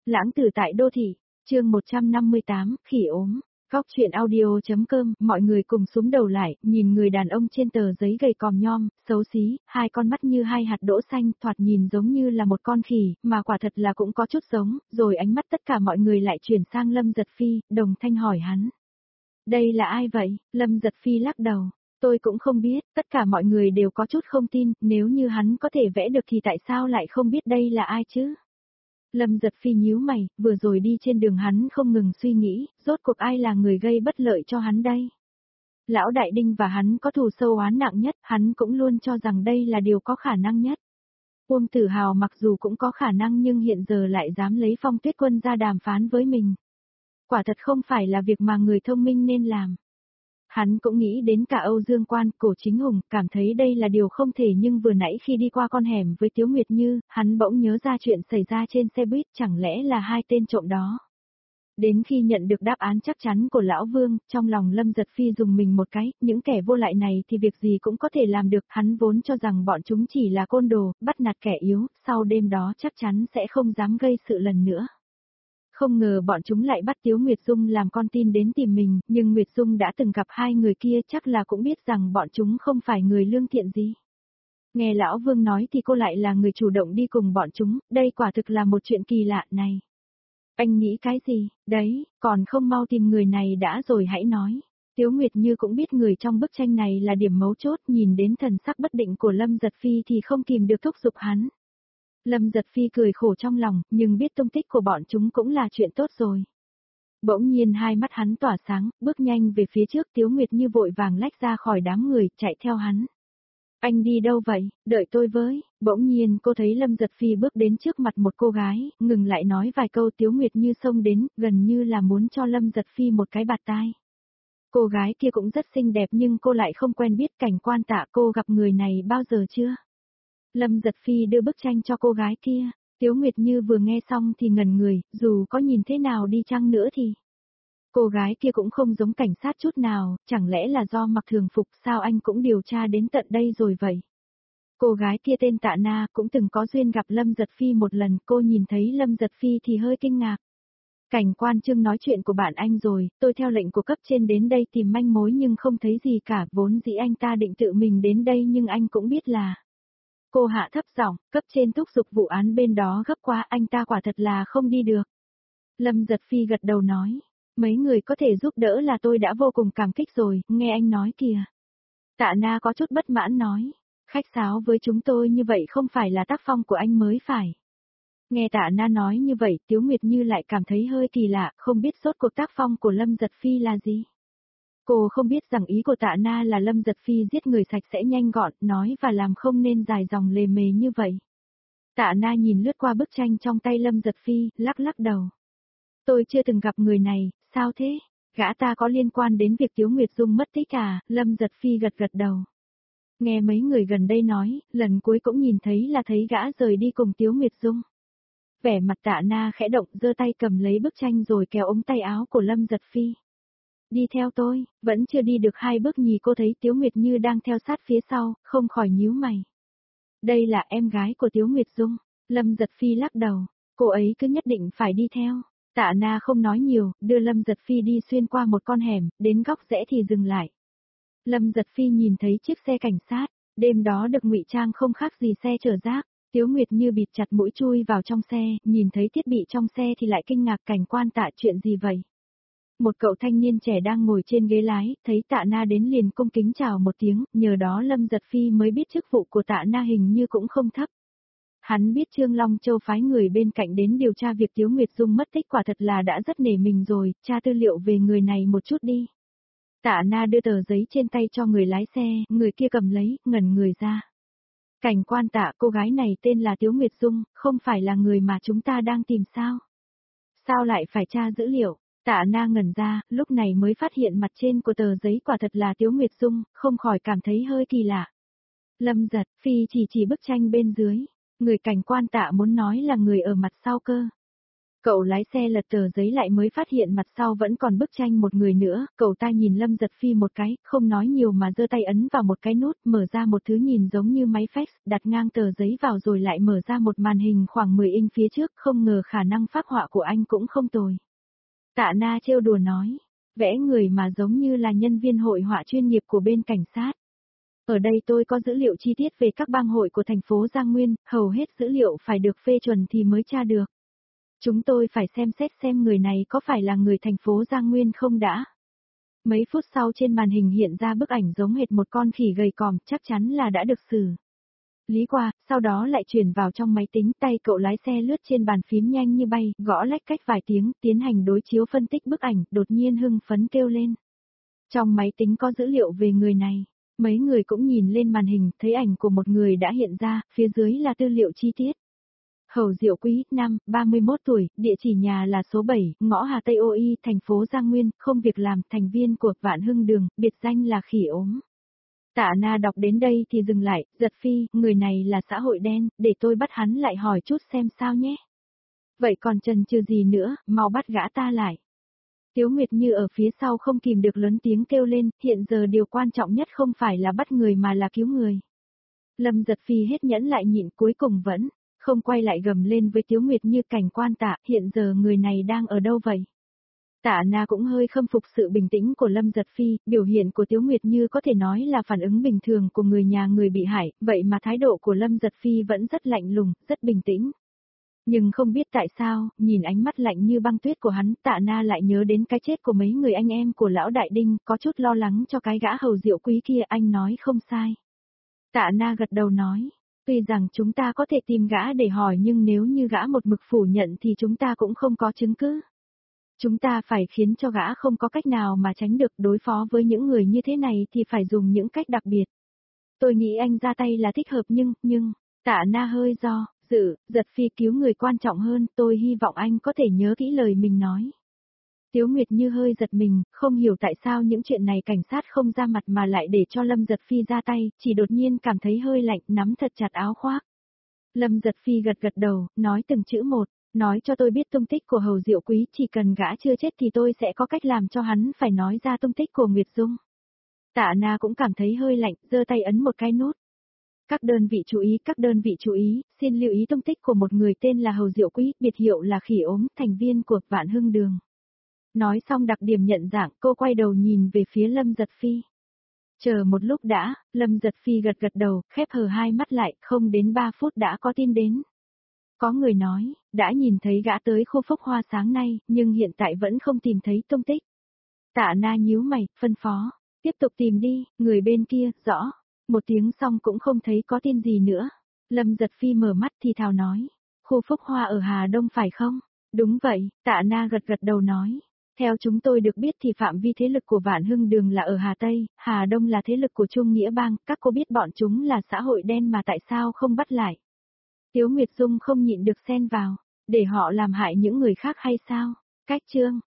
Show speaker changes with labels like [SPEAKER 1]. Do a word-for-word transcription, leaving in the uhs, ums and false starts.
[SPEAKER 1] Lãng tử tại đô thị, chương một trăm năm mươi tám, khỉ ốm. Góc chuyện audio.com, mọi người cùng súng đầu lại, nhìn người đàn ông trên tờ giấy gầy còm nhom, xấu xí, hai con mắt như hai hạt đỗ xanh, thoạt nhìn giống như là một con khỉ, mà quả thật là cũng có chút giống, rồi ánh mắt tất cả mọi người lại chuyển sang Lâm Giật Phi, đồng thanh hỏi hắn. Đây là ai vậy? Lâm Giật Phi lắc đầu. Tôi cũng không biết, tất cả mọi người đều có chút không tin, nếu như hắn có thể vẽ được thì tại sao lại không biết đây là ai chứ? Lâm Giật Phi nhíu mày, vừa rồi đi trên đường hắn không ngừng suy nghĩ, rốt cuộc ai là người gây bất lợi cho hắn đây? Lão Đại Đinh và hắn có thù sâu oán nặng nhất, hắn cũng luôn cho rằng đây là điều có khả năng nhất. Uông Tử Hào mặc dù cũng có khả năng nhưng hiện giờ lại dám lấy Phong Tuyết Quân ra đàm phán với mình. Quả thật không phải là việc mà người thông minh nên làm. Hắn cũng nghĩ đến cả Âu Dương Quan, Cổ Chính Hùng, cảm thấy đây là điều không thể nhưng vừa nãy khi đi qua con hẻm với Tiếu Nguyệt Như, hắn bỗng nhớ ra chuyện xảy ra trên xe buýt, chẳng lẽ là hai tên trộm đó. Đến khi nhận được đáp án chắc chắn của Lão Vương, trong lòng Lâm Giật Phi dùng mình một cái, những kẻ vô lại này thì việc gì cũng có thể làm được, hắn vốn cho rằng bọn chúng chỉ là côn đồ, bắt nạt kẻ yếu, sau đêm đó chắc chắn sẽ không dám gây sự lần nữa. Không ngờ bọn chúng lại bắt Tiếu Nguyệt Dung làm con tin đến tìm mình, nhưng Nguyệt Dung đã từng gặp hai người kia chắc là cũng biết rằng bọn chúng không phải người lương thiện gì. Nghe Lão Vương nói thì cô lại là người chủ động đi cùng bọn chúng, đây quả thực là một chuyện kỳ lạ này. Anh nghĩ cái gì, đấy, còn không mau tìm người này đã rồi hãy nói. Tiếu Nguyệt Như cũng biết người trong bức tranh này là điểm mấu chốt, nhìn đến thần sắc bất định của Lâm Giật Phi thì không kìm được thúc giục hắn. Lâm Giật Phi cười khổ trong lòng, nhưng biết tung tích của bọn chúng cũng là chuyện tốt rồi. Bỗng nhiên hai mắt hắn tỏa sáng, bước nhanh về phía trước, Tiếu Nguyệt Như vội vàng lách ra khỏi đám người, chạy theo hắn. Anh đi đâu vậy, đợi tôi với, bỗng nhiên cô thấy Lâm Giật Phi bước đến trước mặt một cô gái, ngừng lại nói vài câu. Tiếu Nguyệt Như xông đến, gần như là muốn cho Lâm Giật Phi một cái bạt tai. Cô gái kia cũng rất xinh đẹp nhưng cô lại không quen biết. Cảnh Quan Tạ, cô gặp người này bao giờ chưa? Lâm Giật Phi đưa bức tranh cho cô gái kia, Tiếu Nguyệt Như vừa nghe xong thì ngẩn người, dù có nhìn thế nào đi chăng nữa thì. Cô gái kia cũng không giống cảnh sát chút nào, chẳng lẽ là do mặc thường phục sao anh cũng điều tra đến tận đây rồi vậy? Cô gái kia tên Tạ Na cũng từng có duyên gặp Lâm Giật Phi một lần, cô nhìn thấy Lâm Giật Phi thì hơi kinh ngạc. Cảnh Quan Trương nói chuyện của bạn anh rồi, tôi theo lệnh của cấp trên đến đây tìm manh mối nhưng không thấy gì cả, vốn dĩ anh ta định tự mình đến đây nhưng anh cũng biết là. Cô hạ thấp giọng, cấp trên thúc giục vụ án bên đó gấp quá, anh ta quả thật là không đi được. Lâm Giật Phi gật đầu nói, mấy người có thể giúp đỡ là tôi đã vô cùng cảm kích rồi, nghe anh nói kìa. Tạ Na có chút bất mãn nói, khách sáo với chúng tôi như vậy không phải là tác phong của anh mới phải. Nghe Tạ Na nói như vậy, Tiếu Nguyệt Như lại cảm thấy hơi kỳ lạ, không biết rốt cuộc tác phong của Lâm Giật Phi là gì. Cô không biết rằng ý của Tạ Na là Lâm Giật Phi giết người sạch sẽ nhanh gọn, nói và làm không nên dài dòng lề mề như vậy. Tạ Na nhìn lướt qua bức tranh trong tay Lâm Giật Phi, lắc lắc đầu. Tôi chưa từng gặp người này, sao thế? Gã ta có liên quan đến việc Tiếu Nguyệt Dung mất tích à? Lâm Giật Phi gật gật đầu. Nghe mấy người gần đây nói, lần cuối cũng nhìn thấy là thấy gã rời đi cùng Tiếu Nguyệt Dung. Vẻ mặt Tạ Na khẽ động, giơ tay cầm lấy bức tranh rồi kéo ống tay áo của Lâm Giật Phi. Đi theo tôi, vẫn chưa đi được hai bước nhì cô thấy Tiếu Nguyệt Như đang theo sát phía sau, không khỏi nhíu mày. Đây là em gái của Tiếu Nguyệt Dung, Lâm Giật Phi lắc đầu, cô ấy cứ nhất định phải đi theo. Tạ Na không nói nhiều, đưa Lâm Giật Phi đi xuyên qua một con hẻm, đến góc rẽ thì dừng lại. Lâm Giật Phi nhìn thấy chiếc xe cảnh sát, đêm đó được ngụy trang không khác gì xe chở rác. Tiếu Nguyệt Như bịt chặt mũi chui vào trong xe, nhìn thấy thiết bị trong xe thì lại kinh ngạc. Cảnh Quan Tạ, chuyện gì vậy? Một cậu thanh niên trẻ đang ngồi trên ghế lái, thấy Tạ Na đến liền cung kính chào một tiếng, nhờ đó Lâm Giật Phi mới biết chức vụ của Tạ Na hình như cũng không thấp. Hắn biết Trương Long Châu phái người bên cạnh đến điều tra việc Tiếu Nguyệt Dung mất tích, quả thật là đã rất nể mình rồi, tra tư liệu về người này một chút đi. Tạ Na đưa tờ giấy trên tay cho người lái xe, người kia cầm lấy, ngẩn người ra. Cảnh Quan Tạ, cô gái này tên là Tiếu Nguyệt Dung, không phải là người mà chúng ta đang tìm sao? Sao lại phải tra dữ liệu? Tạ Na ngẩn ra, lúc này mới phát hiện mặt trên của tờ giấy quả thật là Tiếu Nguyệt Dung, không khỏi cảm thấy hơi kỳ lạ. Lâm Giật Phi chỉ chỉ bức tranh bên dưới, người Cảnh Quan Tạ muốn nói là người ở mặt sau cơ. Cậu lái xe lật tờ giấy lại mới phát hiện mặt sau vẫn còn bức tranh một người nữa, cậu ta nhìn Lâm Giật Phi một cái, không nói nhiều mà giơ tay ấn vào một cái nút, mở ra một thứ nhìn giống như máy fax, đặt ngang tờ giấy vào rồi lại mở ra một màn hình khoảng mười inch phía trước, không ngờ khả năng phác họa của anh cũng không tồi. Tạ Na trêu đùa nói, vẽ người mà giống như là nhân viên hội họa chuyên nghiệp của bên cảnh sát. Ở đây tôi có dữ liệu chi tiết về các bang hội của thành phố Giang Nguyên, hầu hết dữ liệu phải được phê chuẩn thì mới tra được. Chúng tôi phải xem xét xem người này có phải là người thành phố Giang Nguyên không đã. Mấy phút sau trên màn hình hiện ra bức ảnh giống hệt một con khỉ gầy còm, chắc chắn là đã được xử lý qua, sau đó lại chuyển vào trong máy tính, tay cậu lái xe lướt trên bàn phím nhanh như bay, gõ lách cách vài tiếng, tiến hành đối chiếu phân tích bức ảnh, đột nhiên hưng phấn kêu lên. Trong máy tính có dữ liệu về người này. Mấy người cũng nhìn lên màn hình, thấy ảnh của một người đã hiện ra, phía dưới là tư liệu chi tiết. Hầu Diệu Quý, nam, ba mươi mốt tuổi, địa chỉ nhà là số bảy, ngõ Hà Tây ô i, thành phố Giang Nguyên, không việc làm, thành viên của Vạn Hưng Đường, biệt danh là khỉ ốm. Tạ Na đọc đến đây thì dừng lại, Giật Phi, người này là xã hội đen, để tôi bắt hắn lại hỏi chút xem sao nhé. Vậy còn chần chừ gì nữa, mau bắt gã ta lại. Tiếu Nguyệt Như ở phía sau không kìm được lớn tiếng kêu lên, hiện giờ điều quan trọng nhất không phải là bắt người mà là cứu người. Lâm Giật Phi hết nhẫn lại nhịn cuối cùng vẫn, không quay lại gầm lên với Tiếu Nguyệt Như cảnh quan Tạ, hiện giờ người này đang ở đâu vậy? Tạ Na cũng hơi khâm phục sự bình tĩnh của Lâm Giật Phi, biểu hiện của Tiếu Nguyệt Như có thể nói là phản ứng bình thường của người nhà người bị hại, vậy mà thái độ của Lâm Giật Phi vẫn rất lạnh lùng, rất bình tĩnh. Nhưng không biết tại sao, nhìn ánh mắt lạnh như băng tuyết của hắn, Tạ Na lại nhớ đến cái chết của mấy người anh em của lão Đại Đinh, có chút lo lắng cho cái gã Hầu Diệu Quý kia, anh nói không sai. Tạ Na gật đầu nói, tuy rằng chúng ta có thể tìm gã để hỏi nhưng nếu như gã một mực phủ nhận thì chúng ta cũng không có chứng cứ. Chúng ta phải khiến cho gã không có cách nào mà tránh được, đối phó với những người như thế này thì phải dùng những cách đặc biệt. Tôi nghĩ anh ra tay là thích hợp nhưng, nhưng, Tạ Na hơi do dự, Giật Phi cứu người quan trọng hơn, tôi hy vọng anh có thể nhớ kỹ lời mình nói. Tiếu Nguyệt Như hơi giật mình, không hiểu tại sao những chuyện này cảnh sát không ra mặt mà lại để cho Lâm Giật Phi ra tay, chỉ đột nhiên cảm thấy hơi lạnh, nắm thật chặt áo khoác. Lâm Giật Phi gật gật đầu, nói từng chữ một, nói cho tôi biết tung tích của Hầu Diệu Quý, chỉ cần gã chưa chết thì tôi sẽ có cách làm cho hắn phải nói ra tung tích của Nguyệt Dung. Tạ Na cũng cảm thấy hơi lạnh, giơ tay ấn một cái nút. Các đơn vị chú ý, các đơn vị chú ý, xin lưu ý tung tích của một người tên là Hầu Diệu Quý, biệt hiệu là khỉ ốm, thành viên của Vạn Hưng Đường. Nói xong đặc điểm nhận dạng, cô quay đầu nhìn về phía Lâm Giật Phi. Chờ một lúc đã, Lâm Giật Phi gật gật đầu, khép hờ hai mắt lại, không đến ba phút đã có tin đến. Có người nói, đã nhìn thấy gã tới khu Phúc Hoa sáng nay, nhưng hiện tại vẫn không tìm thấy tung tích. Tạ Na nhíu mày, phân phó, tiếp tục tìm đi, người bên kia, rõ. Một tiếng xong cũng không thấy có tin gì nữa. Lâm Giật Phi mở mắt thì thào nói, khu Phúc Hoa ở Hà Đông phải không? Đúng vậy, Tạ Na gật gật đầu nói. Theo chúng tôi được biết thì phạm vi thế lực của Vạn Hưng Đường là ở Hà Tây, Hà Đông là thế lực của Trung Nghĩa Bang, các cô biết bọn chúng là xã hội đen mà tại sao không bắt lại? Tiếu Nguyệt Dung không nhịn được xen vào, để họ làm hại những người khác hay sao? Cách chương